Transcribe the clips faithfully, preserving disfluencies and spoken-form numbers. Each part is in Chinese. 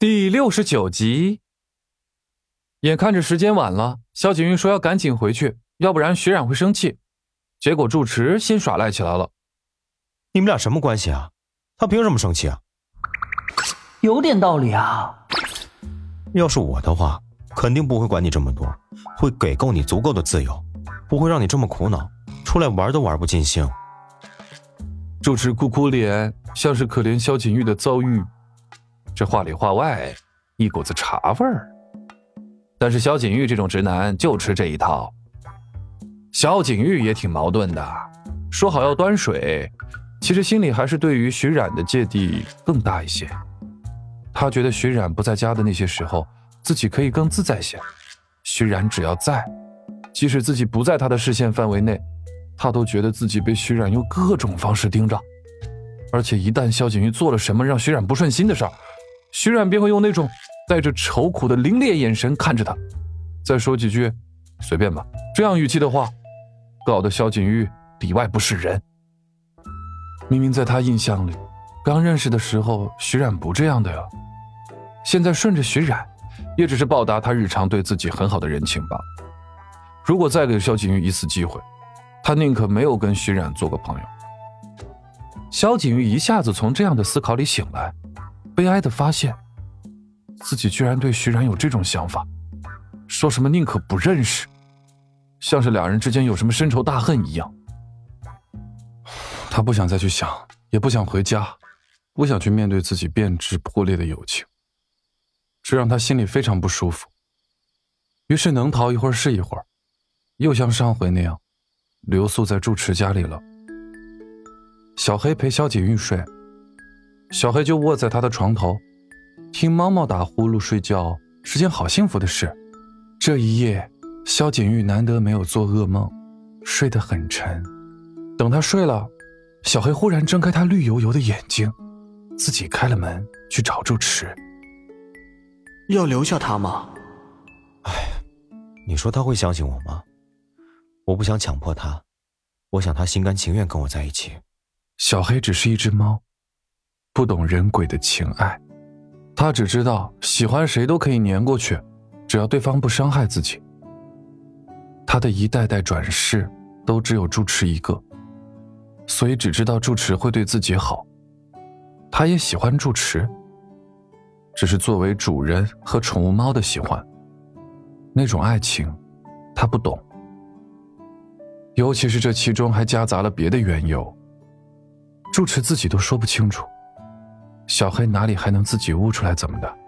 第六十九集。眼看着时间晚了，萧景玉说要赶紧回去，要不然徐冉会生气。结果住持先耍赖起来了。 你们俩什么关系啊？他凭什么生气啊？ 有点道理啊。 要是我的话，肯定不会管你这么多，会给够你足够的自由，不会让你这么苦恼，出来玩都玩不尽兴。 住持哭哭脸，像是可怜萧景玉的遭遇。这话里话外一股子茶味儿，但是萧景玉这种直男就吃这一套。萧景玉也挺矛盾的，说好要端水，其实心里还是对于徐冉的芥蒂更大一些。他觉得徐冉不在家的那些时候，自己可以更自在些。徐冉只要在，即使自己不在他的视线范围内，他都觉得自己被徐冉用各种方式盯着。而且一旦萧景玉做了什么让徐冉不顺心的事儿，徐冉便会用那种带着愁苦的凌冽眼神看着他，再说几句随便吧这样语气的话，搞得萧景玉里外不是人。明明在他印象里，刚认识的时候徐冉不这样的呀，现在顺着徐冉也只是报答他日常对自己很好的人情吧。如果再给萧景玉一次机会，他宁可没有跟徐冉做个朋友。萧景玉一下子从这样的思考里醒来，悲哀地发现自己居然对徐冉有这种想法，说什么宁可不认识，像是两人之间有什么深仇大恨一样。他不想再去想，也不想回家，不想去面对自己变质破裂的友情，这让他心里非常不舒服。于是能逃一会儿是一会儿，又像上回那样留宿在住持家里了。小黑陪萧景玉睡，小黑就卧在他的床头，听猫猫打呼噜睡觉是件好幸福的事。这一夜萧景玉难得没有做噩梦，睡得很沉。等他睡了，小黑忽然睁开他绿油油的眼睛，自己开了门去找住持。 要留下他吗？ 哎，你说他会相信我吗？我不想强迫他，我想他心甘情愿跟我在一起。 小黑只是一只猫，不懂人鬼的情爱，他只知道喜欢谁都可以黏过去，只要对方不伤害自己。他的一代代转世都只有住持一个，所以只知道住持会对自己好。他也喜欢住持，只是作为主人和宠物猫的喜欢，那种爱情他不懂，尤其是这其中还夹杂了别的缘由，住持自己都说不清楚，小黑哪里还能自己悟出来怎么的。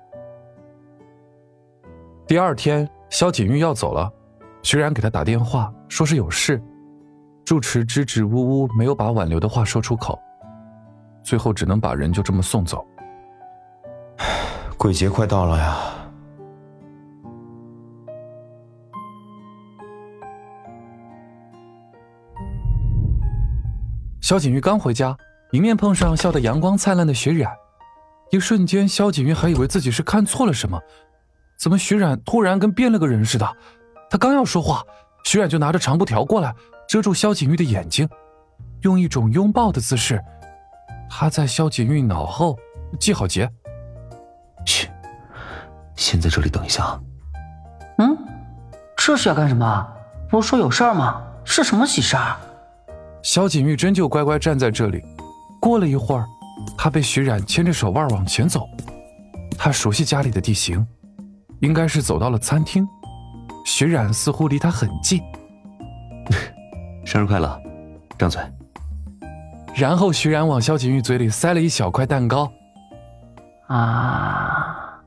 第二天萧景玉要走了，徐冉给他打电话说是有事，住持支支吾吾没有把挽留的话说出口，最后只能把人就这么送走。 鬼节快到了呀。 萧景玉刚回家，迎面碰上笑得阳光灿烂的徐冉，一瞬间萧景玉还以为自己是看错了什么，怎么徐冉突然跟变了个人似的。他刚要说话，徐冉就拿着长布条过来遮住萧景玉的眼睛，用一种拥抱的姿势，他在萧景玉脑后系好结。 嘘，先在这里等一下。 嗯，这是要干什么？不是说有事儿吗？是什么喜事儿？ 萧景玉真就乖乖站在这里。过了一会儿，他被徐冉牵着手腕往前走，他熟悉家里的地形，应该是走到了餐厅。徐冉似乎离他很近。 生日快乐，张嘴。 然后徐冉往萧景玉嘴里塞了一小块蛋糕。 啊，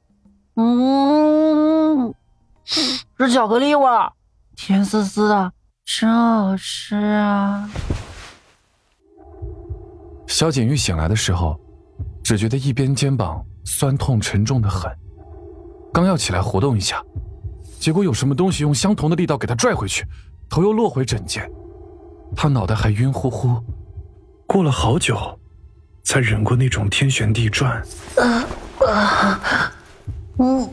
嗯，是巧克力味儿，甜丝丝的，真好吃啊。 萧景玉醒来的时候，只觉得一边肩膀酸痛沉重的很，刚要起来活动一下，结果有什么东西用相同的力道给他拽回去，头又落回枕间，他脑袋还晕乎乎，过了好久才忍过那种天旋地转。 呃呃，嗯，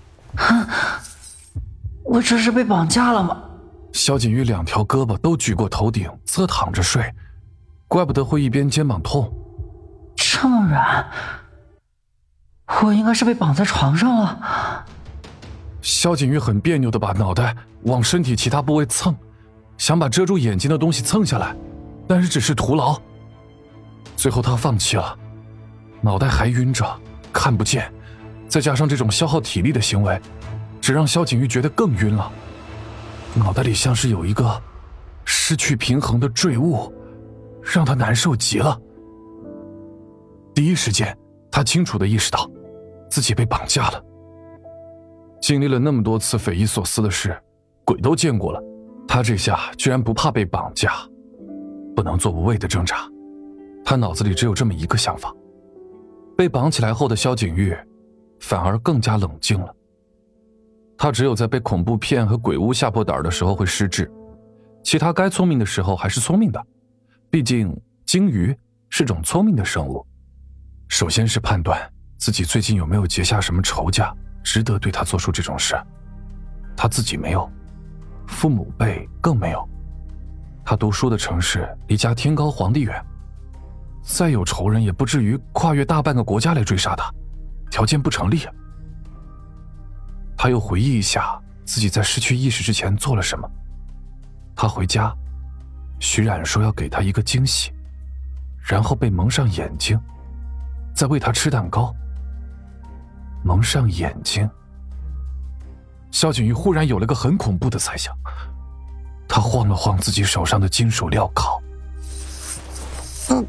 我这是被绑架了吗？ 萧景玉两条胳膊都举过头顶，侧躺着睡，怪不得会一边肩膀痛。 这么软， 我应该是被绑在床上了。 萧景玉很别扭地把脑袋往身体其他部位蹭，想把遮住眼睛的东西蹭下来，但是只是徒劳。最后他放弃了，脑袋还晕着，看不见，再加上这种消耗体力的行为，只让萧景玉觉得更晕了。脑袋里像是有一个失去平衡的坠物，让他难受极了。第一时间，他清楚地意识到自己被绑架了。经历了那么多次匪夷所思的事，鬼都见过了，他这下居然不怕被绑架，不能做无谓的挣扎。他脑子里只有这么一个想法。被绑起来后的萧景玉反而更加冷静了。他只有在被恐怖片和鬼屋吓破胆的时候会失智，其他该聪明的时候还是聪明的，毕竟鲸鱼是种聪明的生物。首先是判断自己最近有没有结下什么仇家，值得对他做出这种事。他自己没有，父母辈更没有。他读书的城市离家天高皇帝远，再有仇人也不至于跨越大半个国家来追杀他，条件不成立啊。他又回忆一下自己在失去意识之前做了什么。他回家，徐冉说要给他一个惊喜，然后被蒙上眼睛，再喂他吃蛋糕。蒙上眼睛，萧景玉忽然有了个很恐怖的猜想。他晃了晃自己手上的金属镣铐。 嗯，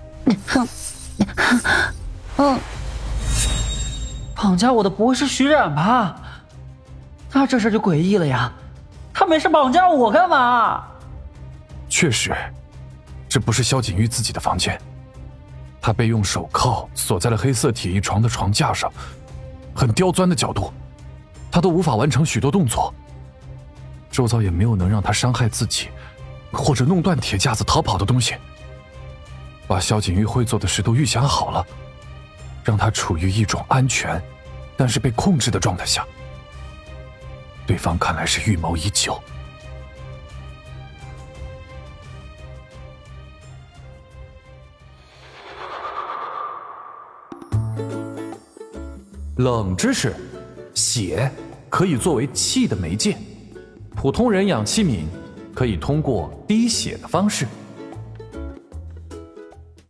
嗯，绑架我的不会是徐冉吧？那这事就诡异了呀！他没事绑架我干嘛？ 确实，这不是萧景玉自己的房间，他被用手铐锁在了黑色铁艺床的床架上，很刁钻的角度，他都无法完成许多动作。周遭也没有能让他伤害自己或者弄断铁架子逃跑的东西。把萧景玉会做的事都预想好了，让他处于一种安全但是被控制的状态下。对方看来是预谋已久。冷知识：血可以作为气的媒介，普通人养器皿可以通过滴血的方式